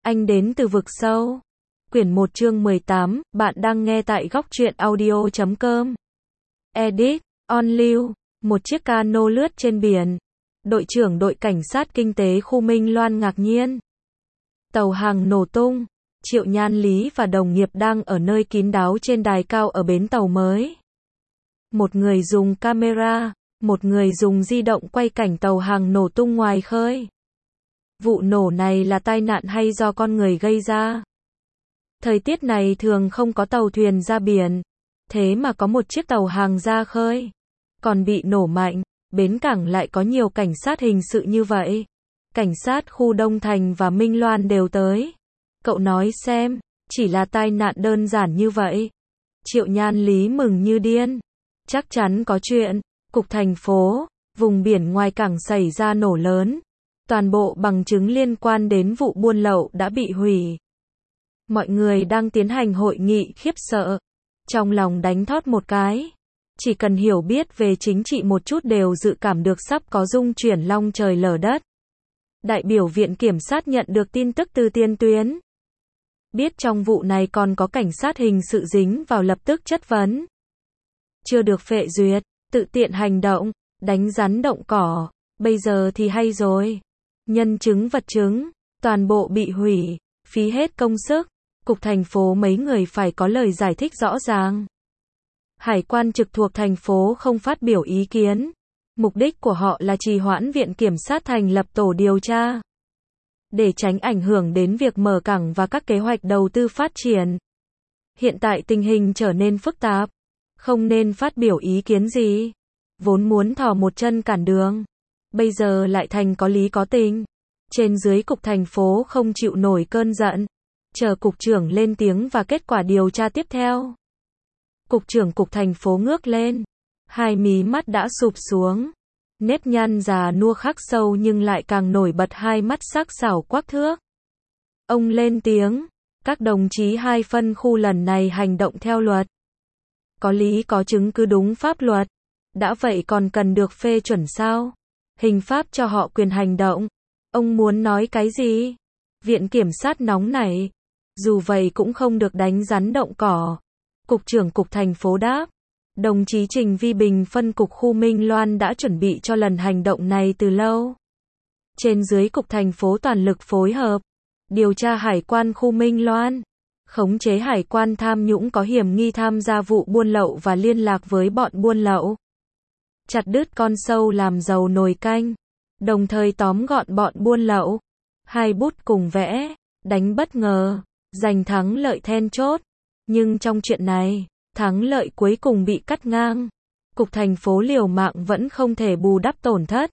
Anh đến từ vực sâu. Quyển 1 chương 18, bạn đang nghe tại góc truyện audio.com. Edit, on lưu, một chiếc cano lướt trên biển. Đội trưởng đội cảnh sát kinh tế khu Minh Loan ngạc nhiên. Tàu hàng nổ tung. Triệu Nhan Lý và đồng nghiệp đang ở nơi kín đáo trên đài cao ở bến tàu mới. Một người dùng camera, một người dùng di động quay cảnh tàu hàng nổ tung ngoài khơi. Vụ nổ này là tai nạn hay do con người gây ra? Thời tiết này thường không có tàu thuyền ra biển, thế mà có một chiếc tàu hàng ra khơi, còn bị nổ mạnh. Bến cảng lại có nhiều cảnh sát hình sự như vậy. Cảnh sát khu Đông Thành và Minh Loan đều tới. Cậu nói xem, chỉ là tai nạn đơn giản như vậy. Triệu Nhan Lý mừng như điên. Chắc chắn có chuyện. Cục thành phố, vùng biển ngoài cảng xảy ra nổ lớn. Toàn bộ bằng chứng liên quan đến vụ buôn lậu đã bị hủy. Mọi người đang tiến hành hội nghị khiếp sợ. Trong lòng đánh thót một cái. Chỉ cần hiểu biết về chính trị một chút đều dự cảm được sắp có rung chuyển long trời lở đất. Đại biểu viện kiểm sát nhận được tin tức từ tiền tuyến. Biết trong vụ này còn có cảnh sát hình sự dính vào lập tức chất vấn. Chưa được phê duyệt, tự tiện hành động, đánh rắn động cỏ, bây giờ thì hay rồi. Nhân chứng vật chứng, toàn bộ bị hủy, phí hết công sức. Cục thành phố mấy người phải có lời giải thích rõ ràng. Hải quan trực thuộc thành phố không phát biểu ý kiến. Mục đích của họ là trì hoãn viện kiểm sát thành lập tổ điều tra. Để tránh ảnh hưởng đến việc mở cảng và các kế hoạch đầu tư phát triển. Hiện tại tình hình trở nên phức tạp. Không nên phát biểu ý kiến gì. Vốn muốn thò một chân cản đường. Bây giờ lại thành có lý có tình. Trên dưới cục thành phố không chịu nổi cơn giận. Chờ cục trưởng lên tiếng và kết quả điều tra tiếp theo. Cục trưởng cục thành phố ngước lên. Hai mí mắt đã sụp xuống. Nếp nhăn già nua khắc sâu nhưng lại càng nổi bật hai mắt sắc sảo quắc thước. Ông lên tiếng. Các đồng chí hai phân khu lần này hành động theo luật. Có lý có chứng cứ đúng pháp luật. Đã vậy còn cần được phê chuẩn sao? Hình pháp cho họ quyền hành động. Ông muốn nói cái gì? Viện kiểm sát nóng nảy. Dù vậy cũng không được đánh rắn động cỏ. Cục trưởng cục thành phố đáp. Đồng chí Trình Vi Bình phân cục khu Minh Loan đã chuẩn bị cho lần hành động này từ lâu. Trên dưới cục thành phố toàn lực phối hợp. Điều tra hải quan khu Minh Loan. Khống chế hải quan tham nhũng có hiểm nghi tham gia vụ buôn lậu và liên lạc với bọn buôn lậu. Chặt đứt con sâu làm dầu nồi canh. Đồng thời tóm gọn bọn buôn lậu. Hai bút cùng vẽ. Đánh bất ngờ. Giành thắng lợi then chốt. Nhưng trong chuyện này, thắng lợi cuối cùng bị cắt ngang. Cục thành phố liều mạng vẫn không thể bù đắp tổn thất.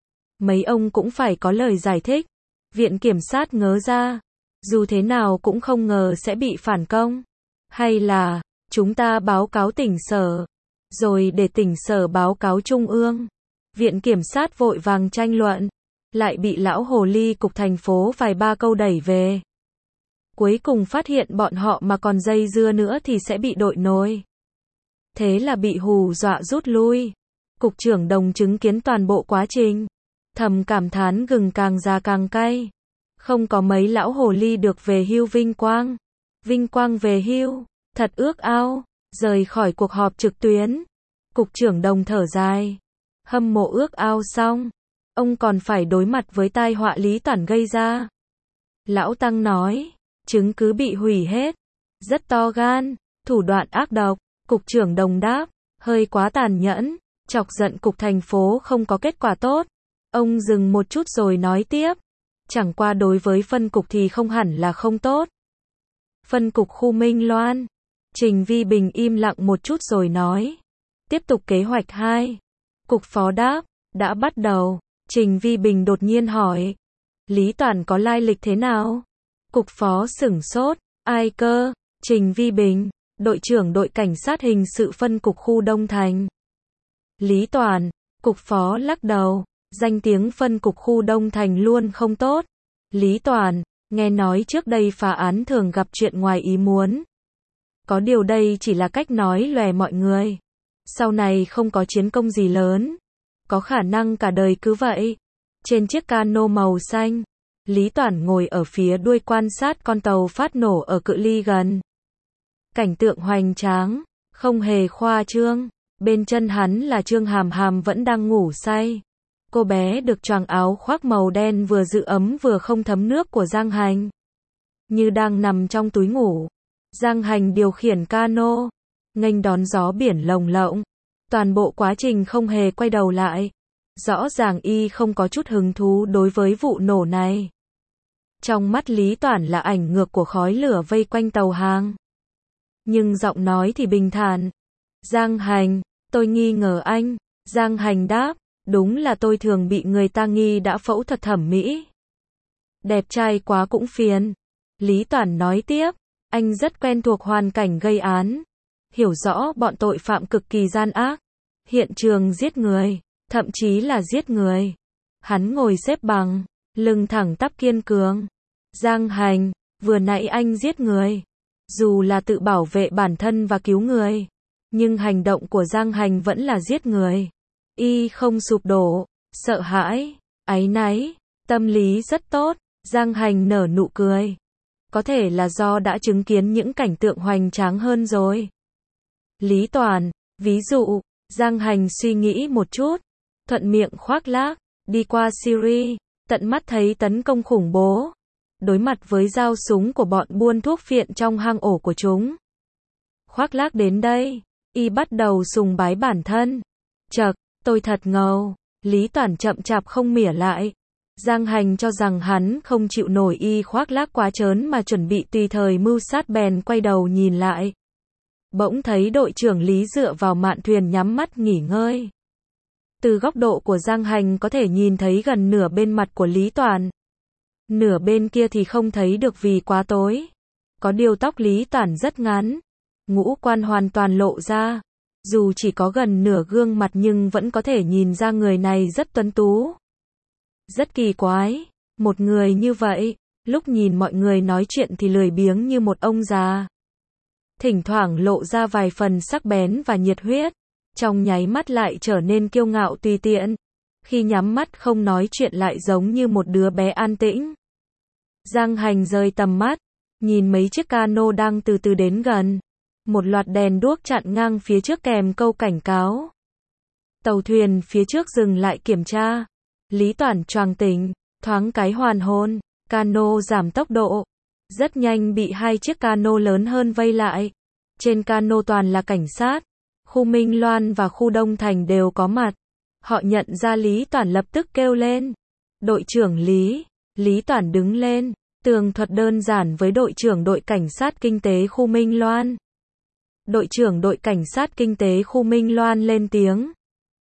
Mấy ông cũng phải có lời giải thích. Viện kiểm sát ngớ ra. Dù thế nào cũng không ngờ sẽ bị phản công. Hay là, chúng ta báo cáo tỉnh sở. Rồi để tỉnh sở báo cáo trung ương. Viện kiểm sát vội vàng tranh luận. Lại bị lão hồ ly cục thành phố vài ba câu đẩy về. Cuối cùng phát hiện bọn họ mà còn dây dưa nữa thì sẽ bị đội nổi. Thế là bị hù dọa rút lui. Cục trưởng Đồng chứng kiến toàn bộ quá trình. Thầm cảm thán gừng càng già càng cay. Không có mấy lão hồ ly được về hưu vinh quang. Vinh quang về hưu, thật ước ao. Rời khỏi cuộc họp trực tuyến. Cục trưởng Đồng thở dài. Hâm mộ ước ao xong. Ông còn phải đối mặt với tai họa Lý Toản gây ra. Lão Tăng nói. Chứng cứ bị hủy hết. Rất to gan, thủ đoạn ác độc. Cục trưởng Đồng đáp, hơi quá tàn nhẫn, chọc giận cục thành phố không có kết quả tốt. Ông dừng một chút rồi nói tiếp. Chẳng qua đối với phân cục thì không hẳn là không tốt. Phân cục khu Minh Loan. Trình Vi Bình im lặng một chút rồi nói. Tiếp tục kế hoạch 2. Cục phó đáp, đã bắt đầu. Trình Vi Bình đột nhiên hỏi. Lý Toản có lai lịch thế nào? Cục phó sửng sốt, ai cơ? Trình Vi Bình, đội trưởng đội cảnh sát hình sự phân cục khu Đông Thành. Lý Toản, cục phó lắc đầu, danh tiếng phân cục khu Đông Thành luôn không tốt. Lý Toản, nghe nói trước đây phá án thường gặp chuyện ngoài ý muốn. Có điều đây chỉ là cách nói lòe mọi người. Sau này không có chiến công gì lớn. Có khả năng cả đời cứ vậy. Trên chiếc cano màu xanh. Lý Toản ngồi ở phía đuôi quan sát con tàu phát nổ ở cự ly gần. Cảnh tượng hoành tráng, không hề khoa trương. Bên chân hắn là Trương Hàm Hàm vẫn đang ngủ say. Cô bé được choàng áo khoác màu đen vừa giữ ấm vừa không thấm nước của Giang Hành. Như đang nằm trong túi ngủ. Giang Hành điều khiển cano, nghênh đón gió biển lồng lộng. Toàn bộ quá trình không hề quay đầu lại. Rõ ràng y không có chút hứng thú đối với vụ nổ này. Trong mắt Lý Toản là ảnh ngược của khói lửa vây quanh tàu hàng. Nhưng giọng nói thì bình thản. Giang Hành, tôi nghi ngờ anh. Giang Hành đáp, đúng là tôi thường bị người ta nghi đã phẫu thuật thẩm mỹ. Đẹp trai quá cũng phiền. Lý Toản nói tiếp, anh rất quen thuộc hoàn cảnh gây án. Hiểu rõ bọn tội phạm cực kỳ gian ác. Hiện trường giết người, thậm chí là giết người. Hắn ngồi xếp bằng, lưng thẳng tắp kiên cường. Giang Hành, vừa nãy anh giết người. Dù là tự bảo vệ bản thân và cứu người. Nhưng hành động của Giang Hành vẫn là giết người. Y không sụp đổ, sợ hãi, áy náy, tâm lý rất tốt. Giang Hành nở nụ cười. Có thể là do đã chứng kiến những cảnh tượng hoành tráng hơn rồi. Lý Toản, ví dụ, Giang Hành suy nghĩ một chút, thuận miệng khoác lác, đi qua Syria, tận mắt thấy tấn công khủng bố. Đối mặt với dao súng của bọn buôn thuốc phiện trong hang ổ của chúng. Khoác lác đến đây, y bắt đầu sùng bái bản thân. Chậc, tôi thật ngầu. Lý Toản chậm chạp không mỉa lại. Giang Hành cho rằng hắn không chịu nổi y khoác lác quá trớn mà chuẩn bị tùy thời mưu sát bèn quay đầu nhìn lại. Bỗng thấy đội trưởng Lý dựa vào mạn thuyền nhắm mắt nghỉ ngơi. Từ góc độ của Giang Hành có thể nhìn thấy gần nửa bên mặt của Lý Toản. Nửa bên kia thì không thấy được vì quá tối. Có điều tóc Lý Toản rất ngắn. Ngũ quan hoàn toàn lộ ra. Dù chỉ có gần nửa gương mặt nhưng vẫn có thể nhìn ra người này rất tuấn tú. Rất kỳ quái. Một người như vậy, lúc nhìn mọi người nói chuyện thì lười biếng như một ông già. Thỉnh thoảng lộ ra vài phần sắc bén và nhiệt huyết. Trong nháy mắt lại trở nên kiêu ngạo tùy tiện. Khi nhắm mắt không nói chuyện lại giống như một đứa bé an tĩnh. Giang Hành rời tầm mắt, nhìn mấy chiếc cano đang từ từ đến gần. Một loạt đèn đuốc chặn ngang phía trước kèm câu cảnh cáo. Tàu thuyền phía trước dừng lại kiểm tra. Lý Toản choàng tỉnh, thoáng cái hoàn hồn, cano giảm tốc độ. Rất nhanh bị hai chiếc cano lớn hơn vây lại. Trên cano toàn là cảnh sát. Khu Minh Loan và khu Đông Thành đều có mặt. Họ nhận ra Lý Toản lập tức kêu lên. Đội trưởng Lý. Lý Toản đứng lên, tường thuật đơn giản với đội trưởng đội cảnh sát kinh tế khu Minh Loan. Đội trưởng đội cảnh sát kinh tế khu Minh Loan lên tiếng.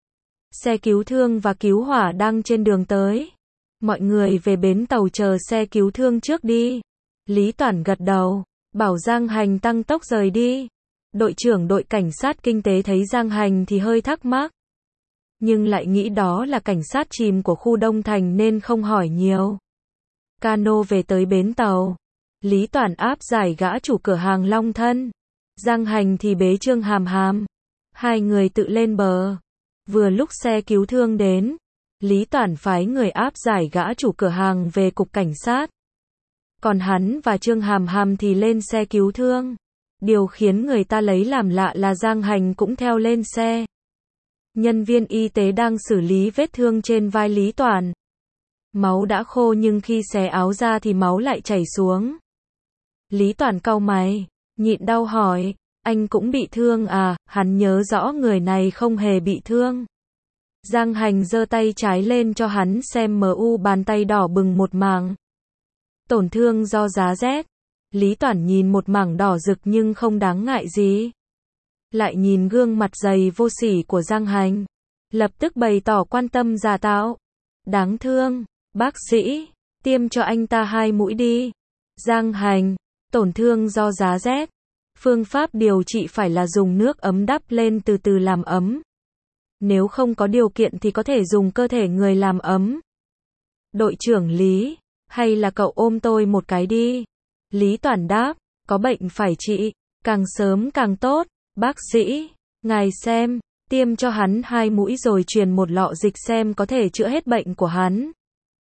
Xe cứu thương và cứu hỏa đang trên đường tới. Mọi người về bến tàu chờ xe cứu thương trước đi. Lý Toản gật đầu, bảo Giang Hành tăng tốc rời đi. Đội trưởng đội cảnh sát kinh tế thấy Giang Hành thì hơi thắc mắc. Nhưng lại nghĩ đó là cảnh sát chìm của khu Đông Thành nên không hỏi nhiều. Cano về tới bến tàu. Lý Toản áp giải gã chủ cửa hàng Long Thân. Giang Hành thì bế Trương Hàm Hàm. Hai người tự lên bờ. Vừa lúc xe cứu thương đến, Lý Toản phái người áp giải gã chủ cửa hàng về cục cảnh sát. Còn hắn và Trương Hàm Hàm thì lên xe cứu thương. Điều khiến người ta lấy làm lạ là Giang Hành cũng theo lên xe. Nhân viên y tế đang xử lý vết thương trên vai Lý Toản. Máu đã khô nhưng khi xé áo ra thì máu lại chảy xuống. Lý Toản cau mày, nhịn đau hỏi, anh cũng bị thương à? Hắn nhớ rõ người này không hề bị thương. Giang Hành giơ tay trái lên cho hắn xem bàn tay đỏ bừng một mảng. Tổn thương do giá rét. Lý Toản nhìn một mảng đỏ rực nhưng không đáng ngại gì. Lại nhìn gương mặt dày vô sỉ của Giang Hành. Lập tức bày tỏ quan tâm giả tạo. Đáng thương, bác sĩ, tiêm cho anh ta 2 mũi đi. Giang Hành, tổn thương do giá rét. Phương pháp điều trị phải là dùng nước ấm đắp lên từ từ làm ấm. Nếu không có điều kiện thì có thể dùng cơ thể người làm ấm. Đội trưởng Lý, hay là cậu ôm tôi một cái đi. Lý Toản đáp, có bệnh phải trị, càng sớm càng tốt. Bác sĩ, ngài xem, tiêm cho hắn 2 mũi rồi truyền một lọ dịch xem có thể chữa hết bệnh của hắn.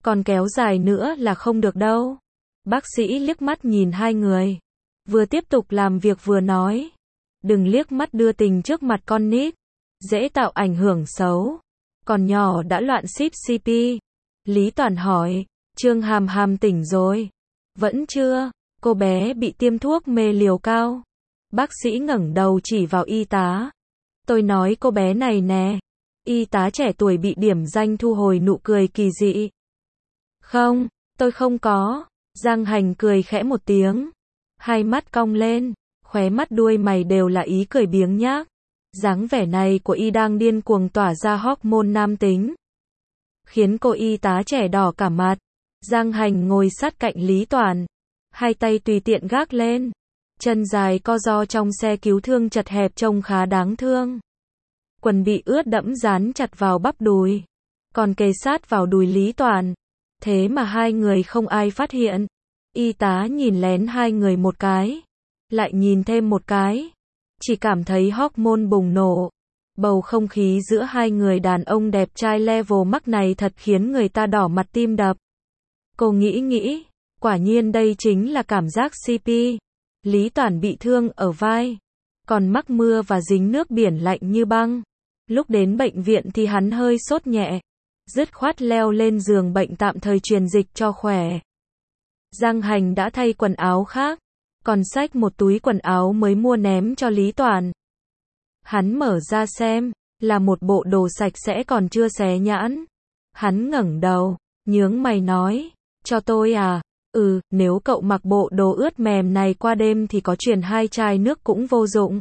Còn kéo dài nữa là không được đâu. Bác sĩ liếc mắt nhìn hai người. Vừa tiếp tục làm việc vừa nói. Đừng liếc mắt đưa tình trước mặt con nít. Dễ tạo ảnh hưởng xấu. Còn nhỏ đã loạn ship CP. Lý Toàn hỏi. Trương Hàm Hàm tỉnh rồi. Vẫn chưa. Cô bé bị tiêm thuốc mê liều cao. Bác sĩ ngẩng đầu chỉ vào y tá. Tôi nói cô bé này nè. Y tá trẻ tuổi bị điểm danh thu hồi nụ cười kỳ dị. Không, tôi không có. Giang Hành cười khẽ một tiếng. Hai mắt cong lên. Khóe mắt đuôi mày đều là ý cười biếng nhác. Dáng vẻ này của y đang điên cuồng tỏa ra hormone nam tính. Khiến cô y tá trẻ đỏ cả mặt. Giang Hành ngồi sát cạnh Lý Toàn. Hai tay tùy tiện gác lên. Chân dài co ro trong xe cứu thương chật hẹp trông khá đáng thương. Quần bị ướt đẫm dán chặt vào bắp đùi. Còn kề sát vào đùi Lý Toàn. Thế mà hai người không ai phát hiện. Y tá nhìn lén hai người một cái. Lại nhìn thêm một cái. Chỉ cảm thấy hormone bùng nổ. Bầu không khí giữa hai người đàn ông đẹp trai level max này thật khiến người ta đỏ mặt tim đập. Cô nghĩ. Quả nhiên đây chính là cảm giác CP. Lý Toàn bị thương ở vai. Còn mắc mưa và dính nước biển lạnh như băng. Lúc đến bệnh viện thì hắn hơi sốt nhẹ. Dứt khoát leo lên giường bệnh tạm thời truyền dịch cho khỏe. Giang Hành đã thay quần áo khác. Còn xách một túi quần áo mới mua ném cho Lý Toàn. Hắn mở ra xem. Là một bộ đồ sạch sẽ còn chưa xé nhãn. Hắn ngẩng đầu. Nhướng mày nói. Cho tôi à? Nếu cậu mặc bộ đồ ướt mềm này qua đêm thì có chuyển 2 chai nước cũng vô dụng.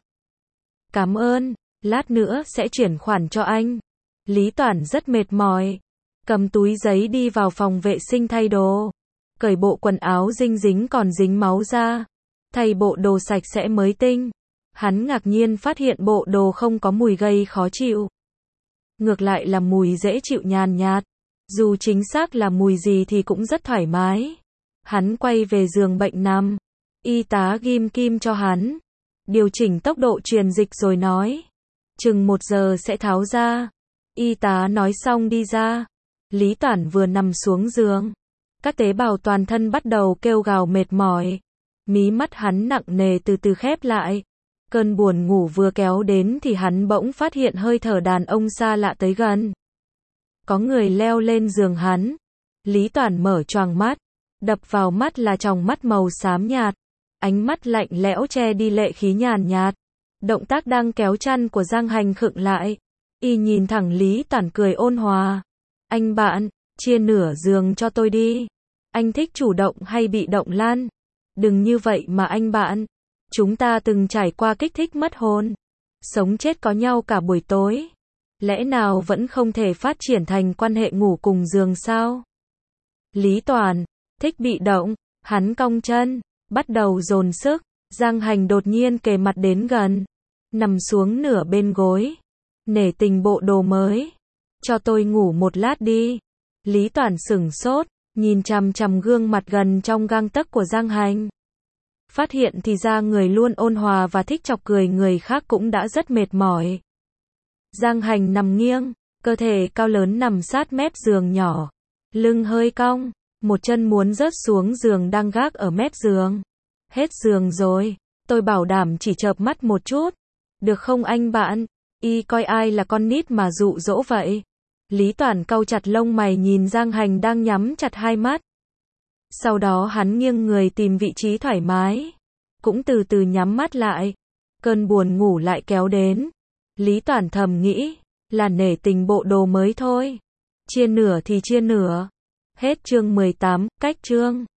Cảm ơn, lát nữa sẽ chuyển khoản cho anh. Lý Toàn rất mệt mỏi. Cầm túi giấy đi vào phòng vệ sinh thay đồ. Cởi bộ quần áo dinh dính còn dính máu ra. Thay bộ đồ sạch sẽ mới tinh. Hắn ngạc nhiên phát hiện bộ đồ không có mùi gây khó chịu. Ngược lại là mùi dễ chịu nhàn nhạt. Dù chính xác là mùi gì thì cũng rất thoải mái. Hắn quay về giường bệnh nằm. Y tá ghim kim cho hắn. Điều chỉnh tốc độ truyền dịch rồi nói. Chừng 1 giờ sẽ tháo ra. Y tá nói xong đi ra. Lý Toàn vừa nằm xuống giường. Các tế bào toàn thân bắt đầu kêu gào mệt mỏi. Mí mắt hắn nặng nề từ từ khép lại. Cơn buồn ngủ vừa kéo đến thì hắn bỗng phát hiện hơi thở đàn ông xa lạ tới gần. Có người leo lên giường hắn. Lý Toàn mở choàng mắt. Đập vào mắt là tròng mắt màu xám nhạt. Ánh mắt lạnh lẽo che đi lệ khí nhàn nhạt. Động tác đang kéo chăn của Giang Hành khựng lại. Y nhìn thẳng Lý Toàn cười ôn hòa. Anh bạn, chia nửa giường cho tôi đi. Anh thích chủ động hay bị động lan? Đừng như vậy mà anh bạn. Chúng ta từng trải qua kích thích mất hồn. Sống chết có nhau cả buổi tối. Lẽ nào vẫn không thể phát triển thành quan hệ ngủ cùng giường sao? Lý Toàn thích bị động. Hắn cong chân. Bắt đầu dồn sức. Giang Hành đột nhiên kề mặt đến gần. Nằm xuống nửa bên gối. Nể tình bộ đồ mới. Cho tôi ngủ một lát đi. Lý Toàn sửng sốt. Nhìn chằm chằm gương mặt gần trong gang tấc của Giang Hành. Phát hiện thì ra người luôn ôn hòa và thích chọc cười người khác cũng đã rất mệt mỏi. Giang Hành nằm nghiêng. Cơ thể cao lớn nằm sát mép giường nhỏ. Lưng hơi cong. Một chân muốn rớt xuống giường đang gác ở mép giường. Hết giường rồi. Tôi bảo đảm chỉ chợp mắt một chút. Được không anh bạn? Y coi ai là con nít mà dụ dỗ vậy? Lý Toàn cau chặt lông mày nhìn Giang Hành đang nhắm chặt hai mắt. Sau đó hắn nghiêng người tìm vị trí thoải mái. Cũng từ từ nhắm mắt lại. Cơn buồn ngủ lại kéo đến. Lý Toàn thầm nghĩ. Là nể tình bộ đồ mới thôi. Chia nửa thì chia nửa. Hết chương 18, cách chương.